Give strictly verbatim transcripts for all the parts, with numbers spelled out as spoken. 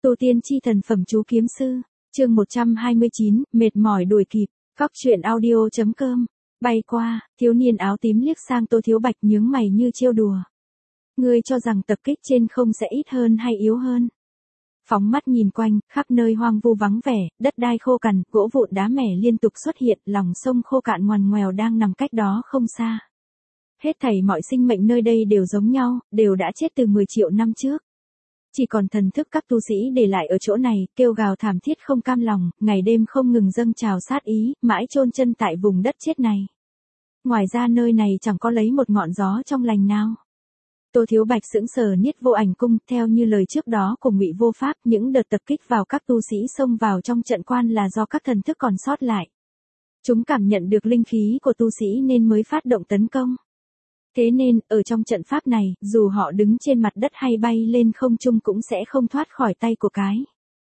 Tu tiên chi thần phẩm chú kiếm sư, chương một trăm hai mươi chín, mệt mỏi đuổi kịp, Cóc truyện audio chấm com. Bay qua, thiếu niên áo tím liếc sang Tô Thiếu Bạch nhướng mày như trêu đùa. Ngươi cho rằng tập kích trên không sẽ ít hơn hay yếu hơn? Phóng mắt nhìn quanh, khắp nơi hoang vu vắng vẻ, đất đai khô cằn, gỗ vụn đá mẻ liên tục xuất hiện, lòng sông khô cạn ngoằn ngoèo đang nằm cách đó không xa. Hết thảy mọi sinh mệnh nơi đây đều giống nhau, đều đã chết từ mười triệu năm trước. Chỉ còn thần thức các tu sĩ để lại ở chỗ này, kêu gào thảm thiết không cam lòng, ngày đêm không ngừng dâng trào sát ý, mãi chôn chân tại vùng đất chết này. Ngoài ra nơi này chẳng có lấy một ngọn gió trong lành nào. Tô Thiếu Bạch sững sờ niết vô ảnh cung, theo như lời trước đó của Ngụy Vô Pháp, những đợt tập kích vào các tu sĩ xông vào trong trận quan là do các thần thức còn sót lại. Chúng cảm nhận được linh khí của tu sĩ nên mới phát động tấn công. Thế nên, ở trong trận pháp này, dù họ đứng trên mặt đất hay bay lên không trung cũng sẽ không thoát khỏi tay của cái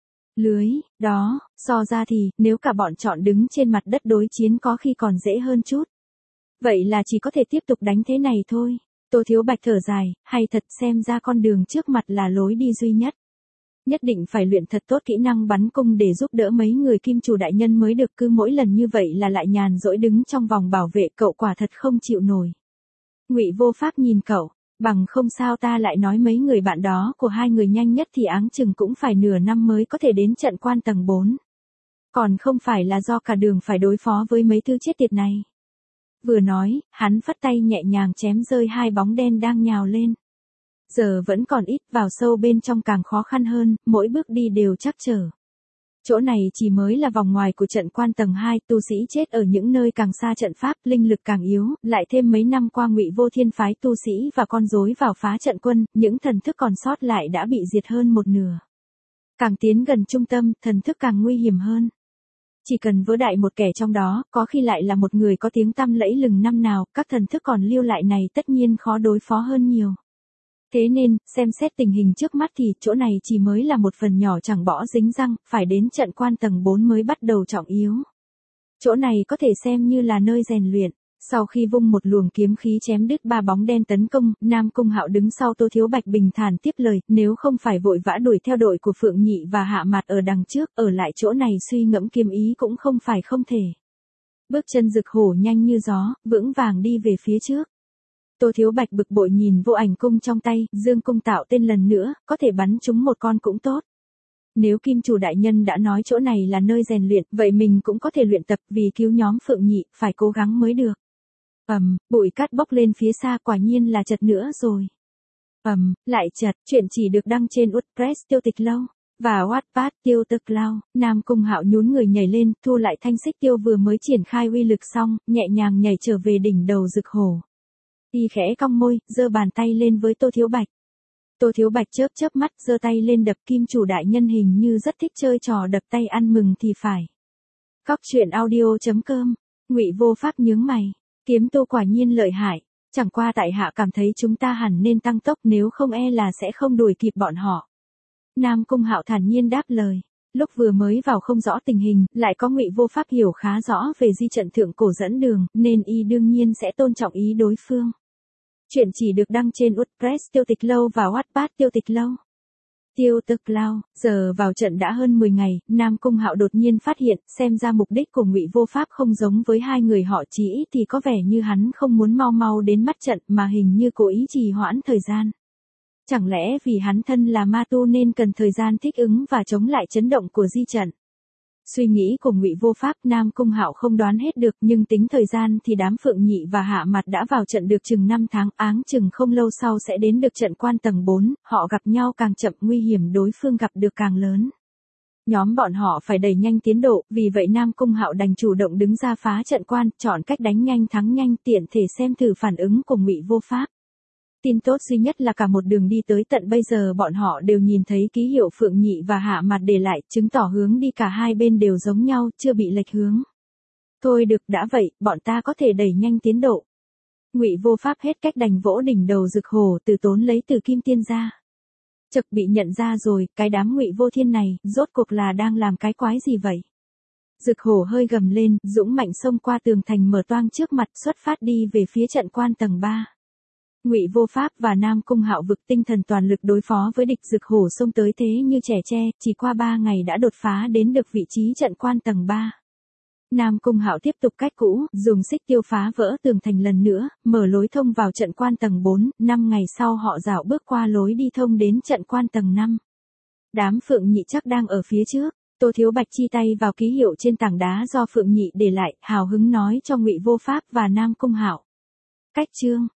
lưới đó. So ra thì, nếu cả bọn chọn đứng trên mặt đất đối chiến có khi còn dễ hơn chút. Vậy là chỉ có thể tiếp tục đánh thế này thôi. Tô Thiếu Bạch thở dài, hay thật xem ra con đường trước mặt là lối đi duy nhất. Nhất định phải luyện thật tốt kỹ năng bắn cung để giúp đỡ mấy người kim chủ đại nhân mới được, cứ mỗi lần như vậy là lại nhàn rỗi đứng trong vòng bảo vệ, cậu quả thật không chịu nổi. Ngụy Vô Pháp nhìn cậu, bằng không sao ta lại nói mấy người bạn đó của hai người nhanh nhất thì áng chừng cũng phải nửa năm mới có thể đến trận quan tầng bốn. Còn không phải là do cả đường phải đối phó với mấy thứ chết tiệt này. Vừa nói, hắn phất tay nhẹ nhàng chém rơi hai bóng đen đang nhào lên. Giờ vẫn còn ít, vào sâu bên trong càng khó khăn hơn, mỗi bước đi đều trắc trở. Chỗ này chỉ mới là vòng ngoài của trận quan tầng hai, tu sĩ chết ở những nơi càng xa trận pháp, linh lực càng yếu, lại thêm mấy năm qua Ngụy Vô Thiên phái tu sĩ và con rối vào phá trận quân, những thần thức còn sót lại đã bị diệt hơn một nửa. Càng tiến gần trung tâm, thần thức càng nguy hiểm hơn. Chỉ cần vỡ đại một kẻ trong đó, có khi lại là một người có tiếng tăm lẫy lừng năm nào, các thần thức còn lưu lại này tất nhiên khó đối phó hơn nhiều. Thế nên, xem xét tình hình trước mắt thì chỗ này chỉ mới là một phần nhỏ chẳng bỏ dính răng, phải đến trận quan tầng bốn mới bắt đầu trọng yếu. Chỗ này có thể xem như là nơi rèn luyện. Sau khi vung một luồng kiếm khí chém đứt ba bóng đen tấn công, Nam Cung Hạo đứng sau Tô Thiếu Bạch bình thản tiếp lời, nếu không phải vội vã đuổi theo đội của Phượng Nhị và Hạ Mạt ở đằng trước, ở lại chỗ này suy ngẫm kiếm ý cũng không phải không thể. Bước chân Dực Hổ nhanh như gió, vững vàng đi về phía trước. Tô Thiếu Bạch bực bội nhìn vô ảnh cung trong tay, dương cung tạo tên lần nữa, có thể bắn trúng một con cũng tốt. Nếu Kim Chủ đại nhân đã nói chỗ này là nơi rèn luyện, vậy mình cũng có thể luyện tập vì cứu nhóm Phượng Nhị, phải cố gắng mới được. Ầm, um, bụi cát bốc lên phía xa, quả nhiên là chật nữa rồi. Ầm, um, lại chật, chuyện chỉ được đăng trên WordPress Tiêu Tịch Lâu và Wattpad Tiêu Tịch Lâu. Nam Cung Hạo nhún người nhảy lên, thu lại thanh xích tiêu vừa mới triển khai uy lực xong, nhẹ nhàng nhảy trở về đỉnh đầu Dực Hổ. Y khẽ cong môi, giơ bàn tay lên với Tô Thiếu Bạch. Tô Thiếu Bạch chớp chớp mắt, giơ tay lên đập. Kim Chủ đại nhân hình như rất thích chơi trò đập tay ăn mừng thì phải. Cóc truyện audio chấm com. Ngụy Vô Pháp nhướng mày, kiếm tu quả nhiên lợi hại, chẳng qua tại hạ cảm thấy chúng ta hẳn nên tăng tốc, nếu không e là sẽ không đuổi kịp bọn họ. Nam Cung Hạo thản nhiên đáp lời. Lúc vừa mới vào không rõ tình hình, lại có Ngụy Vô Pháp hiểu khá rõ về di trận thượng cổ dẫn đường, nên y đương nhiên sẽ tôn trọng ý đối phương. Chuyện chỉ được đăng trên WordPress Tiêu Tịch Lâu và Wattpad Tiêu Tịch Lâu. Tiêu Tịch Lâu, giờ vào trận đã hơn mười ngày, Nam Cung Hạo đột nhiên phát hiện, xem ra mục đích của Ngụy Vô Pháp không giống với hai người họ, chỉ ít thì có vẻ như hắn không muốn mau mau đến mắt trận mà hình như cố ý trì hoãn thời gian. Chẳng lẽ vì hắn thân là ma tu nên cần thời gian thích ứng và chống lại chấn động của di trận? Suy nghĩ của Ngụy Vô Pháp Nam Cung Hạo không đoán hết được, nhưng tính thời gian thì đám Phượng Nhị và Hạ Mạt đã vào trận được chừng năm tháng, áng chừng không lâu sau sẽ đến được trận quan tầng bốn, họ gặp nhau càng chậm nguy hiểm đối phương gặp được càng lớn. Nhóm bọn họ phải đẩy nhanh tiến độ, vì vậy Nam Cung Hạo đành chủ động đứng ra phá trận quan, chọn cách đánh nhanh thắng nhanh, tiện thể xem thử phản ứng của Ngụy Vô Pháp. Tin tốt duy nhất là cả một đường đi tới tận bây giờ bọn họ đều nhìn thấy ký hiệu Phượng Nhị và Hạ Mạt để lại, chứng tỏ hướng đi cả hai bên đều giống nhau, chưa bị lệch hướng. Thôi được, đã vậy, bọn ta có thể đẩy nhanh tiến độ. Ngụy Vô Pháp hết cách đành vỗ đỉnh đầu Dực Hổ từ tốn lấy từ kim tiên ra. Chực bị nhận ra rồi, cái đám Ngụy Vô Thiên này, rốt cuộc là đang làm cái quái gì vậy? Dực Hổ hơi gầm lên, dũng mạnh xông qua tường thành mở toang trước mặt, xuất phát đi về phía trận quan tầng ba. Ngụy Vô Pháp và Nam Cung Hạo vực tinh thần toàn lực đối phó với địch Dực Hổ xông tới thế như trẻ tre, chỉ qua ba ngày đã đột phá đến được vị trí trận quan tầng ba. Nam Cung Hạo tiếp tục cách cũ, dùng xích tiêu phá vỡ tường thành lần nữa, mở lối thông vào trận quan tầng bốn, năm ngày sau họ dạo bước qua lối đi thông đến trận quan tầng năm. Đám Phượng Nhị chắc đang ở phía trước, Tô Thiếu Bạch chi tay vào ký hiệu trên tảng đá do Phượng Nhị để lại, hào hứng nói cho Ngụy Vô Pháp và Nam Cung Hạo. Cách chương